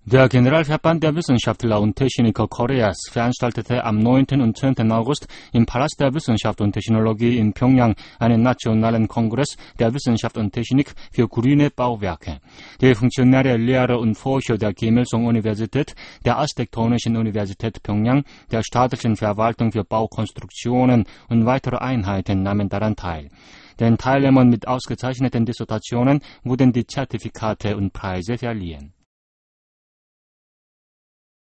Der Generalverband der Wissenschaftler und Techniker Koreas veranstaltete am 9. und 10. August im Palast der Wissenschaft und Technologie in Pjöngjang einen nationalen Kongress der Wissenschaft und Technik für grüne Bauwerke. Die Funktionäre, Lehrer und Forscher der Kim Il-sung-Universität, der Architektonischen Universität Pjöngjang, der staatlichen Verwaltung für Baukonstruktionen und weitere Einheiten nahmen daran teil. Den Teilnehmern mit ausgezeichneten Dissertationen wurden die Zertifikate und Preise verliehen.